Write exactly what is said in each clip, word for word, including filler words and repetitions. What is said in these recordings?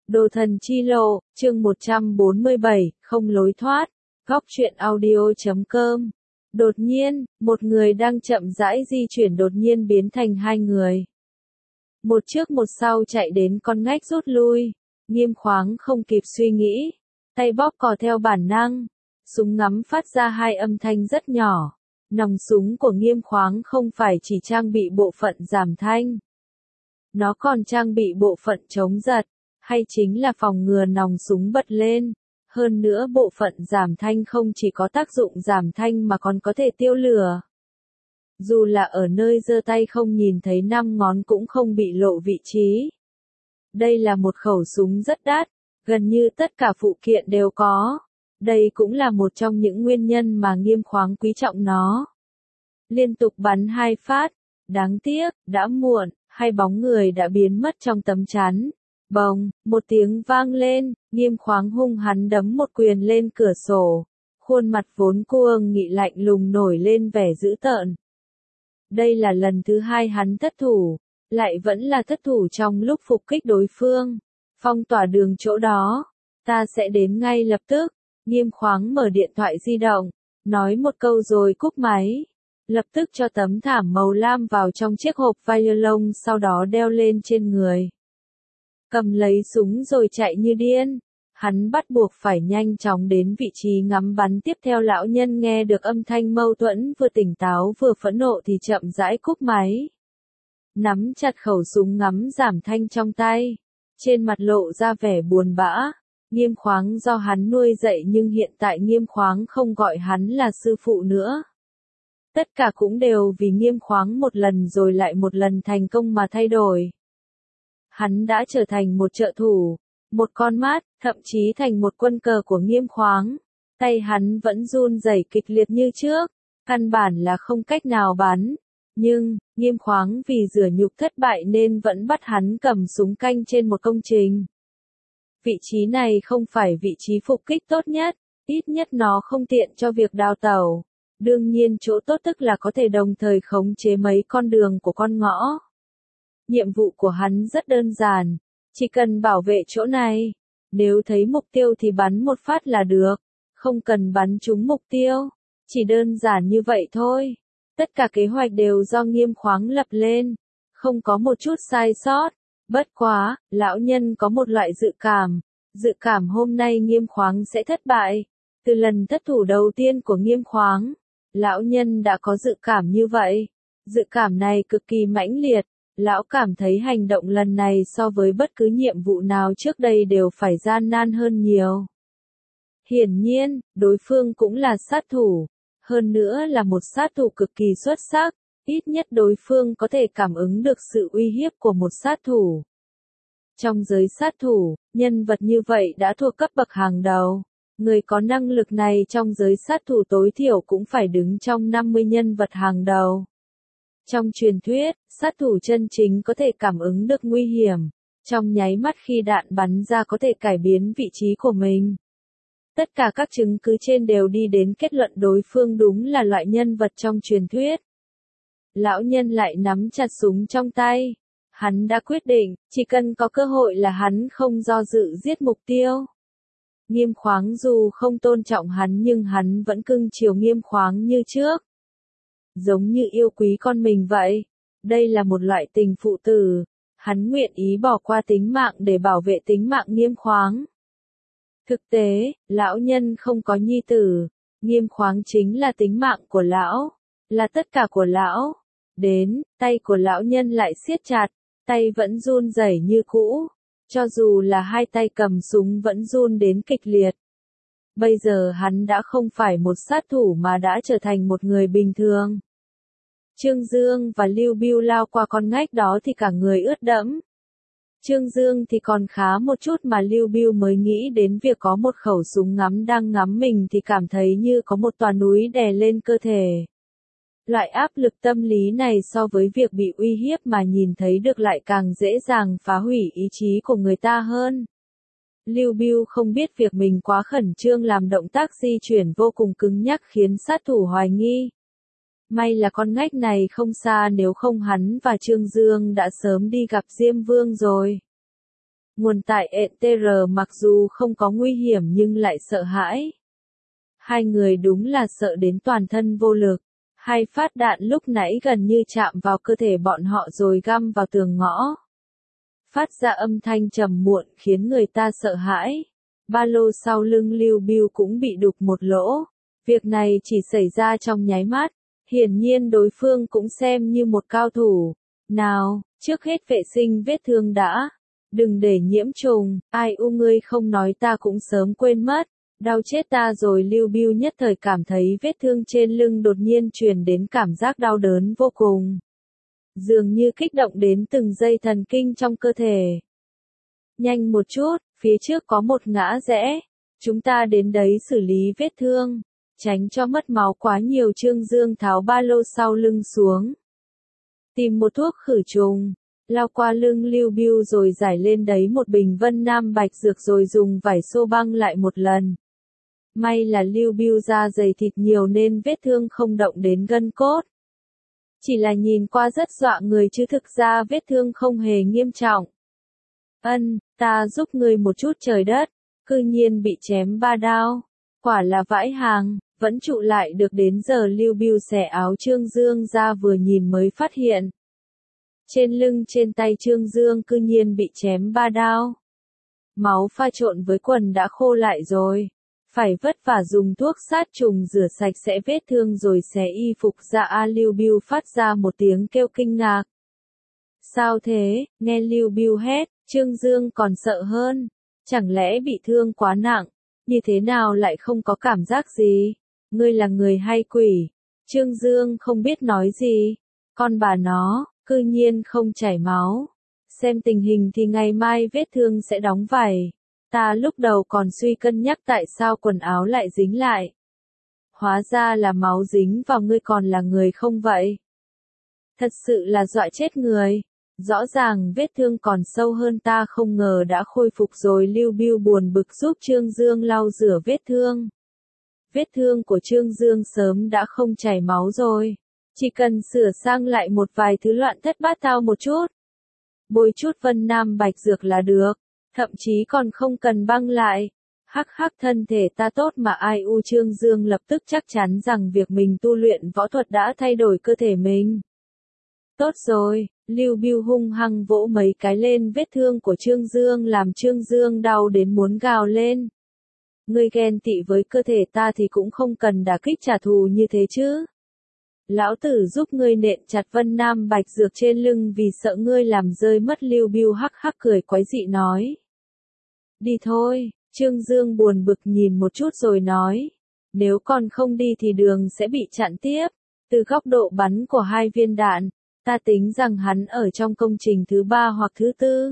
Đồ thần chi lộ, chương một trăm bốn mươi bảy, không lối thoát, góc truyện audio chấm com. Đột nhiên, một người đang chậm rãi di chuyển đột nhiên biến thành hai người. Một trước một sau chạy đến con ngách rút lui, Nghiêm Khoáng không kịp suy nghĩ, tay bóp cò theo bản năng, súng ngắm phát ra hai âm thanh rất nhỏ. Nòng súng của Nghiêm Khoáng không phải chỉ trang bị bộ phận giảm thanh, nó còn trang bị bộ phận chống giật, hay chính là phòng ngừa nòng súng bật lên. Hơn nữa bộ phận giảm thanh không chỉ có tác dụng giảm thanh mà còn có thể tiêu lửa. Dù là ở nơi giơ tay không nhìn thấy năm ngón cũng không bị lộ vị trí. Đây là một khẩu súng rất đắt, gần như tất cả phụ kiện đều có. Đây cũng là một trong những nguyên nhân mà Nghiêm Khoáng quý trọng nó. Liên tục bắn hai phát, đáng tiếc, đã muộn, hai bóng người đã biến mất trong tấm chắn. Bồng, một tiếng vang lên, Nghiêm Khoáng hung hắn đấm một quyền lên cửa sổ. Khuôn mặt vốn cương nghị lạnh lùng nổi lên vẻ dữ tợn. Đây là lần thứ hai hắn thất thủ, lại vẫn là thất thủ trong lúc phục kích đối phương. Phong tỏa đường chỗ đó, ta sẽ đến ngay lập tức. Nghiêm Khoáng mở điện thoại di động, nói một câu rồi cúp máy. Lập tức cho tấm thảm màu lam vào trong chiếc hộp violon, sau đó đeo lên trên người. Cầm lấy súng rồi chạy như điên. Hắn bắt buộc phải nhanh chóng đến vị trí ngắm bắn tiếp theo. Lão nhân nghe được âm thanh mâu thuẫn, vừa tỉnh táo vừa phẫn nộ thì chậm rãi cúp máy. Nắm chặt khẩu súng ngắm giảm thanh trong tay, trên mặt lộ ra vẻ buồn bã. Nghiêm Khoáng do hắn nuôi dạy nhưng hiện tại Nghiêm Khoáng không gọi hắn là sư phụ nữa. Tất cả cũng đều vì Nghiêm Khoáng một lần rồi lại một lần thành công mà thay đổi. Hắn đã trở thành một trợ thủ, một con mắt, thậm chí thành một quân cờ của Nghiêm Khoáng. Tay hắn vẫn run rẩy kịch liệt như trước, căn bản là không cách nào bắn. Nhưng, Nghiêm Khoáng vì rửa nhục thất bại nên vẫn bắt hắn cầm súng canh trên một công trình. Vị trí này không phải vị trí phục kích tốt nhất, ít nhất nó không tiện cho việc đào tẩu. Đương nhiên chỗ tốt tức là có thể đồng thời khống chế mấy con đường của con ngõ. Nhiệm vụ của hắn rất đơn giản, chỉ cần bảo vệ chỗ này. Nếu thấy mục tiêu thì bắn một phát là được, không cần bắn trúng mục tiêu. Chỉ đơn giản như vậy thôi. Tất cả kế hoạch đều do Nghiêm Khoáng lập lên, không có một chút sai sót. Bất quá, lão nhân có một loại dự cảm, dự cảm hôm nay Nghiêm Khoáng sẽ thất bại. Từ lần thất thủ đầu tiên của Nghiêm Khoáng, lão nhân đã có dự cảm như vậy. Dự cảm này cực kỳ mãnh liệt, lão cảm thấy hành động lần này so với bất cứ nhiệm vụ nào trước đây đều phải gian nan hơn nhiều. Hiển nhiên, đối phương cũng là sát thủ, hơn nữa là một sát thủ cực kỳ xuất sắc. Ít nhất đối phương có thể cảm ứng được sự uy hiếp của một sát thủ. Trong giới sát thủ, nhân vật như vậy đã thuộc cấp bậc hàng đầu. Người có năng lực này trong giới sát thủ tối thiểu cũng phải đứng trong năm mươi nhân vật hàng đầu. Trong truyền thuyết, sát thủ chân chính có thể cảm ứng được nguy hiểm. Trong nháy mắt khi đạn bắn ra có thể cải biến vị trí của mình. Tất cả các chứng cứ trên đều đi đến kết luận đối phương đúng là loại nhân vật trong truyền thuyết. Lão nhân lại nắm chặt súng trong tay. Hắn đã quyết định, chỉ cần có cơ hội là hắn không do dự giết mục tiêu. Nghiêm Khoáng dù không tôn trọng hắn nhưng hắn vẫn cưng chiều Nghiêm Khoáng như trước. Giống như yêu quý con mình vậy. Đây là một loại tình phụ tử. Hắn nguyện ý bỏ qua tính mạng để bảo vệ tính mạng Nghiêm Khoáng. Thực tế, lão nhân không có nhi tử. Nghiêm Khoáng chính là tính mạng của lão, là tất cả của lão. Đến, tay của lão nhân lại siết chặt, tay vẫn run rẩy như cũ. Cho dù là hai tay cầm súng vẫn run đến kịch liệt. Bây giờ hắn đã không phải một sát thủ mà đã trở thành một người bình thường. Trương Dương và Lưu Bưu lao qua con ngách đó thì cả người ướt đẫm. Trương Dương thì còn khá một chút mà Lưu Bưu mới nghĩ đến việc có một khẩu súng ngắm đang ngắm mình thì cảm thấy như có một tòa núi đè lên cơ thể. Loại áp lực tâm lý này so với việc bị uy hiếp mà nhìn thấy được lại càng dễ dàng phá hủy ý chí của người ta hơn. Lưu Bưu không biết việc mình quá khẩn trương làm động tác di chuyển vô cùng cứng nhắc khiến sát thủ hoài nghi. May là con ngách này không xa, nếu không hắn và Trương Dương đã sớm đi gặp Diêm Vương rồi. Nguồn tại e tê rờ mặc dù không có nguy hiểm nhưng lại sợ hãi. Hai người đúng là sợ đến toàn thân vô lực. Hai phát đạn lúc nãy gần như chạm vào cơ thể bọn họ rồi găm vào tường ngõ. Phát ra âm thanh trầm muộn khiến người ta sợ hãi. Ba lô sau lưng Lưu Bưu cũng bị đục một lỗ. Việc này chỉ xảy ra trong nháy mắt. Hiển nhiên đối phương cũng xem như một cao thủ. Nào, trước hết vệ sinh vết thương đã. Đừng để nhiễm trùng, ai u ngươi không nói ta cũng sớm quên mất. Đau chết ta rồi. Lưu Bưu nhất thời cảm thấy vết thương trên lưng đột nhiên truyền đến cảm giác đau đớn vô cùng. Dường như kích động đến từng dây thần kinh trong cơ thể. Nhanh một chút, phía trước có một ngã rẽ. Chúng ta đến đấy xử lý vết thương. Tránh cho mất máu quá nhiều. Trương Dương tháo ba lô sau lưng xuống. Tìm một thuốc khử trùng. Lao qua lưng Lưu Bưu rồi giải lên đấy một bình Vân Nam Bạch Dược rồi dùng vải xô băng lại một lần. May là Lưu Bưu da dày thịt nhiều nên vết thương không động đến gân cốt. Chỉ là nhìn qua rất dọa người chứ thực ra vết thương không hề nghiêm trọng. Ân, ta giúp ngươi một chút trời đất, cư nhiên bị chém ba đao. Quả là vãi hàng, vẫn trụ lại được đến giờ. Lưu Bưu xẻ áo Trương Dương ra vừa nhìn mới phát hiện. Trên lưng trên tay Trương Dương cư nhiên bị chém ba đao. Máu pha trộn với quần đã khô lại rồi. Phải vất vả dùng thuốc sát trùng rửa sạch sẽ vết thương rồi xé y phục ra. A Lưu Bưu phát ra một tiếng kêu kinh ngạc. Sao thế? Nghe Lưu Bưu hét, Trương Dương còn sợ hơn. Chẳng lẽ bị thương quá nặng? Như thế nào lại không có cảm giác gì? Ngươi là người hay quỷ? Trương Dương không biết nói gì. Con bà nó, cư nhiên không chảy máu. Xem tình hình thì ngày mai vết thương sẽ đóng vảy. Ta lúc đầu còn suy cân nhắc tại sao quần áo lại dính lại. Hóa ra là máu dính vào ngươi còn là người không vậy? Thật sự là dọa chết người. Rõ ràng vết thương còn sâu hơn ta không ngờ đã khôi phục rồi. Lưu Bưu buồn bực giúp Trương Dương lau rửa vết thương. Vết thương của Trương Dương sớm đã không chảy máu rồi. Chỉ cần sửa sang lại một vài thứ loạn thất bát tao một chút. Bôi chút Vân Nam Bạch Dược là được. Thậm chí còn không cần băng lại. Hắc hắc thân thể ta tốt mà ai u. Trương Dương lập tức chắc chắn rằng việc mình tu luyện võ thuật đã thay đổi cơ thể mình. Tốt rồi, Lưu Bưu hung hăng vỗ mấy cái lên vết thương của Trương Dương làm Trương Dương đau đến muốn gào lên. Ngươi ghen tị với cơ thể ta thì cũng không cần đả kích trả thù như thế chứ. Lão tử giúp ngươi nện chặt Vân Nam Bạch Dược trên lưng vì sợ ngươi làm rơi mất. Lưu Bưu hắc hắc cười quái dị nói. Đi thôi, Trương Dương buồn bực nhìn một chút rồi nói. Nếu còn không đi thì đường sẽ bị chặn tiếp. Từ góc độ bắn của hai viên đạn, ta tính rằng hắn ở trong công trình thứ ba hoặc thứ tư.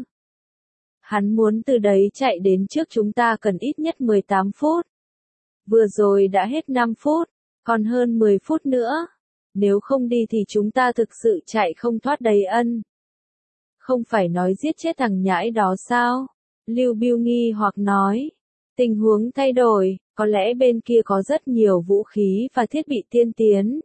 Hắn muốn từ đấy chạy đến trước chúng ta cần ít nhất mười tám phút. Vừa rồi đã hết năm phút, còn hơn mười phút nữa. Nếu không đi thì chúng ta thực sự chạy không thoát đầy ân. Không phải nói giết chết thằng nhãi đó sao? Lưu Bưu nghi hoặc nói. Tình huống thay đổi, có lẽ bên kia có rất nhiều vũ khí và thiết bị tiên tiến.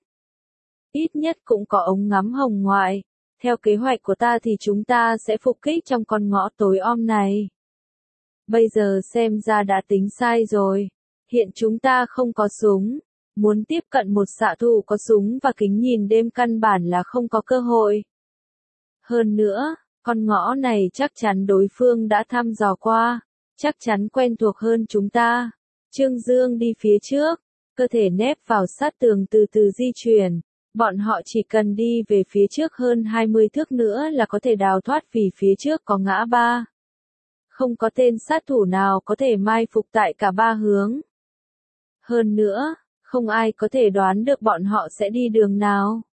Ít nhất cũng có ống ngắm hồng ngoại. Theo kế hoạch của ta thì chúng ta sẽ phục kích trong con ngõ tối om này. Bây giờ xem ra đã tính sai rồi. Hiện chúng ta không có súng. Muốn tiếp cận một xạ thủ có súng và kính nhìn đêm căn bản là không có cơ hội. Hơn nữa, con ngõ này chắc chắn đối phương đã thăm dò qua. Chắc chắn quen thuộc hơn chúng ta. Trương Dương đi phía trước. Cơ thể nép vào sát tường từ từ di chuyển. Bọn họ chỉ cần đi về phía trước hơn hai mươi thước nữa là có thể đào thoát vì phía trước có ngã ba. Không có tên sát thủ nào có thể mai phục tại cả ba hướng. Hơn nữa, không ai có thể đoán được bọn họ sẽ đi đường nào.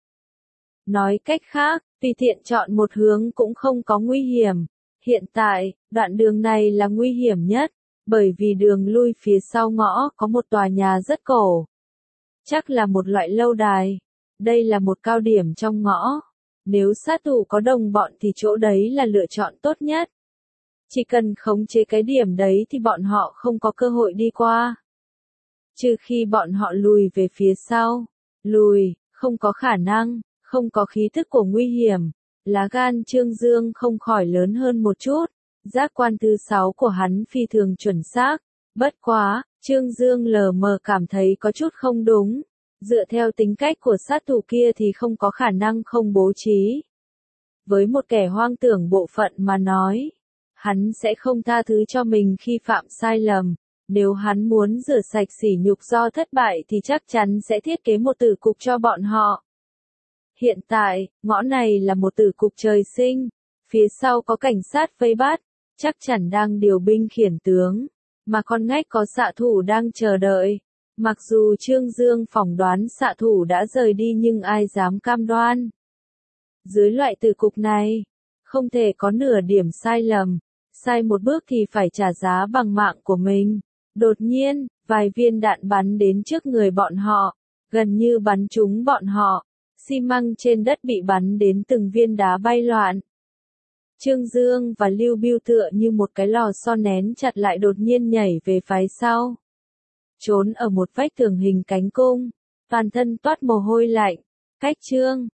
Nói cách khác, tùy tiện chọn một hướng cũng không có nguy hiểm. Hiện tại, đoạn đường này là nguy hiểm nhất, bởi vì đường lui phía sau ngõ có một tòa nhà rất cổ. Chắc là một loại lâu đài. Đây là một cao điểm trong ngõ. Nếu sát thủ có đồng bọn thì chỗ đấy là lựa chọn tốt nhất. Chỉ cần khống chế cái điểm đấy thì bọn họ không có cơ hội đi qua. Trừ khi bọn họ lùi về phía sau. Lùi, không có khả năng, không có khí thức của nguy hiểm. Lá gan Trương Dương không khỏi lớn hơn một chút. Giác quan thứ sáu của hắn phi thường chuẩn xác. Bất quá, Trương Dương lờ mờ cảm thấy có chút không đúng. Dựa theo tính cách của sát thủ kia thì không có khả năng không bố trí. Với một kẻ hoang tưởng bộ phận mà nói, hắn sẽ không tha thứ cho mình khi phạm sai lầm. Nếu hắn muốn rửa sạch sỉ nhục do thất bại thì chắc chắn sẽ thiết kế một tử cục cho bọn họ. Hiện tại, ngõ này là một tử cục trời sinh. Phía sau có cảnh sát vây bắt, chắc chắn đang điều binh khiển tướng. Mà con ngách có xạ thủ đang chờ đợi. Mặc dù Trương Dương phỏng đoán xạ thủ đã rời đi nhưng ai dám cam đoan. Dưới loại tử cục này, không thể có nửa điểm sai lầm. Sai một bước thì phải trả giá bằng mạng của mình. Đột nhiên, vài viên đạn bắn đến trước người bọn họ, gần như bắn trúng bọn họ. Xi măng trên đất bị bắn đến từng viên đá bay loạn. Trương Dương và Lưu Bưu tựa như một cái lò xo nén chặt lại đột nhiên nhảy về phía sau. Trốn ở một vách tường hình cánh cung, toàn thân toát mồ hôi lạnh. Cách Trương